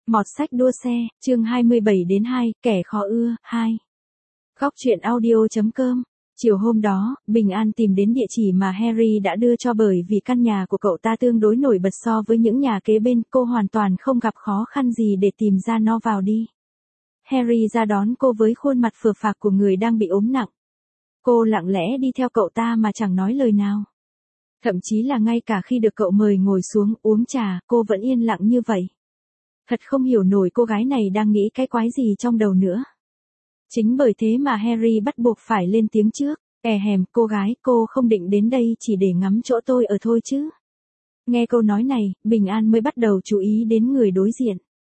Mọt sách đua xe, chương 27-2, kẻ khó ưa, 2. Góc truyện audio.com. Chiều hôm đó, Bình An tìm đến địa chỉ mà Harry đã đưa cho bởi vì căn nhà của cậu ta tương đối nổi bật so với những nhà kế bên, cô hoàn toàn không gặp khó khăn gì để tìm ra nó vào đi. Harry ra đón cô với khuôn mặt phờ phạc của người đang bị ốm nặng. Cô lặng lẽ đi theo cậu ta mà chẳng nói lời nào. Thậm chí là ngay cả khi được cậu mời ngồi xuống uống trà, cô vẫn yên lặng như vậy. Thật không hiểu nổi cô gái này đang nghĩ cái quái gì trong đầu nữa. Chính bởi thế mà Harry bắt buộc phải lên tiếng trước. Cô gái, cô không định đến đây chỉ để ngắm chỗ tôi ở thôi chứ. Nghe câu nói này, Bình An mới bắt đầu chú ý đến người đối diện.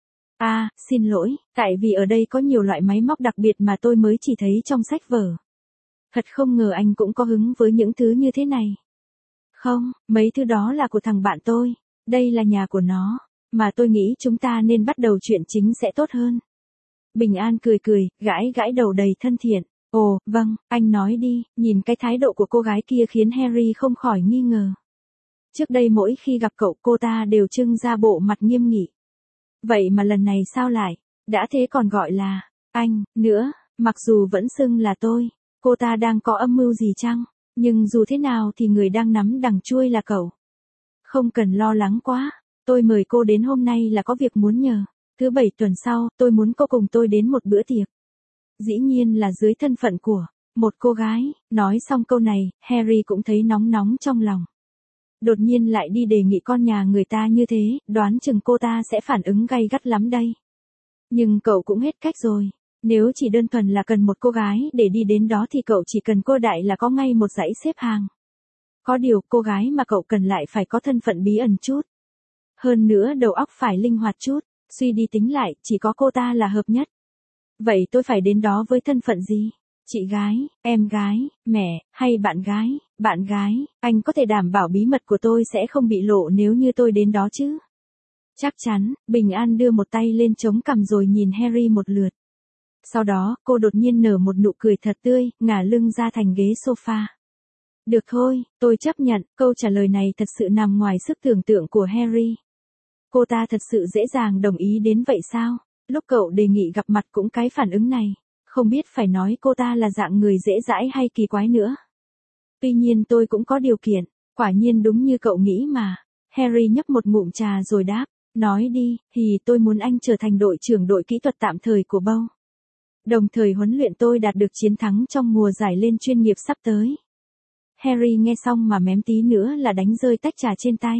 Xin lỗi, tại vì ở đây có nhiều loại máy móc đặc biệt mà tôi mới chỉ thấy trong sách vở. Thật không ngờ anh cũng có hứng với những thứ như thế này. Không, mấy thứ đó là của thằng bạn tôi. Đây là nhà của nó. Mà tôi nghĩ chúng ta nên bắt đầu chuyện chính sẽ tốt hơn. Bình An cười cười, gãi đầu đầy thân thiện. Ồ, vâng, anh nói đi. Nhìn cái thái độ của cô gái kia khiến Harry không khỏi nghi ngờ. Trước đây mỗi khi gặp cậu, cô ta đều trưng ra bộ mặt nghiêm nghị. Vậy mà lần này sao lại? Đã thế còn gọi là anh nữa, mặc dù vẫn xưng là tôi. Cô ta đang có âm mưu gì chăng? Nhưng dù thế nào thì người đang nắm đằng chuôi là cậu. Không cần lo lắng quá. Tôi mời cô đến hôm nay là có việc muốn nhờ. Thứ Bảy tuần sau, tôi muốn cô cùng tôi đến một bữa tiệc. Dĩ nhiên là dưới thân phận của một cô gái. Nói xong câu này, Harry cũng thấy nóng trong lòng. Đột nhiên lại đi đề nghị con nhà người ta như thế, đoán chừng cô ta sẽ phản ứng gay gắt lắm đây. Nhưng cậu cũng hết cách rồi. Nếu chỉ đơn thuần là cần một cô gái để đi đến đó thì cậu chỉ cần cô đại là có ngay một dãy xếp hàng. Có điều, cô gái mà cậu cần lại phải có thân phận bí ẩn chút. Hơn nữa đầu óc phải linh hoạt chút, suy đi tính lại, chỉ có cô ta là hợp nhất. Vậy tôi phải đến đó với thân phận gì? Chị gái, em gái, mẹ, hay bạn gái? Bạn gái, anh có thể đảm bảo bí mật của tôi sẽ không bị lộ nếu như tôi đến đó chứ? Chắc chắn, Bình An đưa một tay lên chống cằm rồi nhìn Harry một lượt. Sau đó, cô đột nhiên nở một nụ cười thật tươi, ngả lưng ra thành ghế sofa. Được thôi, tôi chấp nhận, câu trả lời này thật sự nằm ngoài sức tưởng tượng của Harry. Cô ta thật sự dễ dàng đồng ý đến vậy sao? Lúc cậu đề nghị gặp mặt cũng cái phản ứng này. Không biết phải nói cô ta là dạng người dễ dãi hay kỳ quái nữa. Tuy nhiên tôi cũng có điều kiện. Quả nhiên đúng như cậu nghĩ mà. Harry nhấp một ngụm trà rồi đáp. Nói đi, thì tôi muốn anh trở thành đội trưởng đội kỹ thuật tạm thời của Bow. Đồng thời huấn luyện tôi đạt được chiến thắng trong mùa giải lên chuyên nghiệp sắp tới. Harry nghe xong mà mém tí nữa là đánh rơi tách trà trên tay.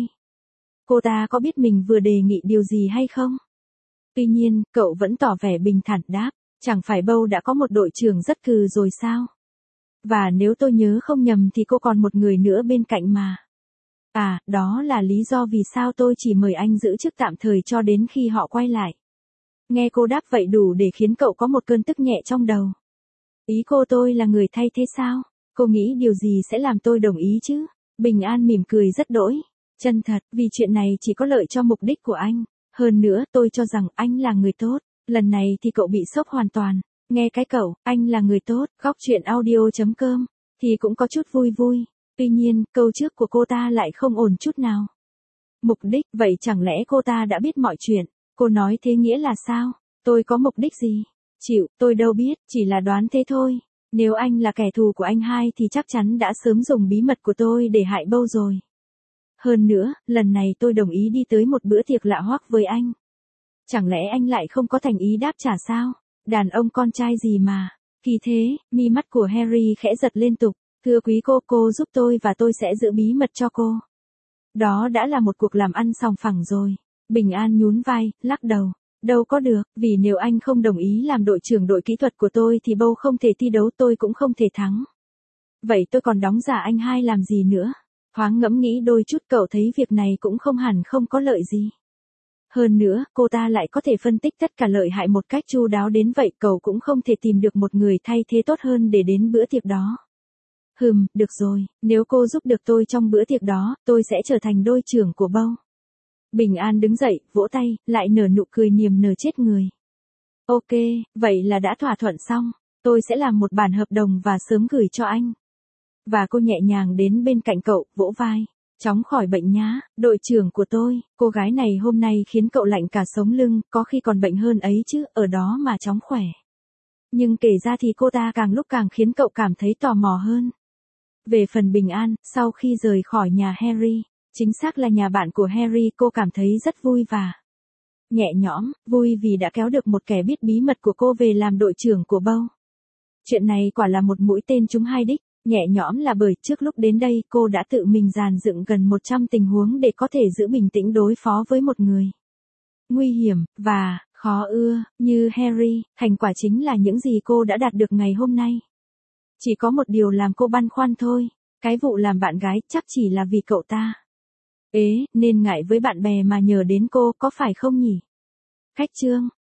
Cô ta có biết mình vừa đề nghị điều gì hay không? Tuy nhiên, cậu vẫn tỏ vẻ bình thản đáp. Chẳng phải Bow đã có một đội trưởng rất cừ rồi sao? Và nếu tôi nhớ không nhầm thì cô còn một người nữa bên cạnh mà. Đó là lý do vì sao tôi chỉ mời anh giữ chức tạm thời cho đến khi họ quay lại. Nghe cô đáp vậy đủ để khiến cậu có một cơn tức nhẹ trong đầu. Ý cô tôi là người thay thế sao? Cô nghĩ điều gì sẽ làm tôi đồng ý chứ? Bình An mỉm cười rất đỗi chân thật, vì chuyện này chỉ có lợi cho mục đích của anh. Hơn nữa, tôi cho rằng anh là người tốt. Lần này thì cậu bị sốc hoàn toàn. Nghe cái cậu, anh là người tốt, góc truyện audio.com, thì cũng có chút vui. Tuy nhiên, câu trước của cô ta lại không ổn chút nào. Mục đích, vậy chẳng lẽ cô ta đã biết mọi chuyện? Cô nói thế nghĩa là sao? Tôi có mục đích gì? Chịu, tôi đâu biết, chỉ là đoán thế thôi. Nếu anh là kẻ thù của anh hai thì chắc chắn đã sớm dùng bí mật của tôi để hại Bow rồi. Hơn nữa, lần này tôi đồng ý đi tới một bữa tiệc lạ hoắc với anh. Chẳng lẽ anh lại không có thành ý đáp trả sao? Đàn ông con trai gì mà. Kỳ thế, mi mắt của Harry khẽ giật liên tục. Thưa quý cô giúp tôi và tôi sẽ giữ bí mật cho cô. Đó đã là một cuộc làm ăn sòng phẳng rồi. Bình An nhún vai, lắc đầu. Đâu có được, vì nếu anh không đồng ý làm đội trưởng đội kỹ thuật của tôi thì Bow không thể thi đấu, tôi cũng không thể thắng. Vậy tôi còn đóng giả anh hai làm gì nữa? Thoáng ngẫm nghĩ đôi chút cậu thấy việc này cũng không hẳn không có lợi gì. Hơn nữa, cô ta lại có thể phân tích tất cả lợi hại một cách chu đáo đến vậy, cậu cũng không thể tìm được một người thay thế tốt hơn để đến bữa tiệc đó. Được rồi, nếu cô giúp được tôi trong bữa tiệc đó, tôi sẽ trở thành đội trưởng của Bow. Bình An đứng dậy, vỗ tay, lại nở nụ cười niềm nở chết người. Ok, vậy là đã thỏa thuận xong, tôi sẽ làm một bản hợp đồng và sớm gửi cho anh. Và cô nhẹ nhàng đến bên cạnh cậu, vỗ vai. Chóng khỏi bệnh nhá, đội trưởng của tôi, cô gái này hôm nay khiến cậu lạnh cả sống lưng, có khi còn bệnh hơn ấy chứ, ở đó mà chóng khỏe. Nhưng kể ra thì cô ta càng lúc càng khiến cậu cảm thấy tò mò hơn. Về phần Bình An, sau khi rời khỏi nhà Harry, chính xác là nhà bạn của Harry, cô cảm thấy rất vui và nhẹ nhõm, vui vì đã kéo được một kẻ biết bí mật của cô về làm đội trưởng của Bow. Chuyện này quả là một mũi tên trúng hai đích. Nhẹ nhõm là bởi trước lúc đến đây cô đã tự mình dàn dựng gần 100 tình huống để có thể giữ bình tĩnh đối phó với một người nguy hiểm và khó ưa như Harry. Thành quả chính là những gì cô đã đạt được ngày hôm nay. Chỉ có một điều làm cô băn khoăn thôi, cái vụ làm bạn gái chắc chỉ là vì cậu ta nên ngại với bạn bè mà nhờ đến cô, có phải không nhỉ? Khách chương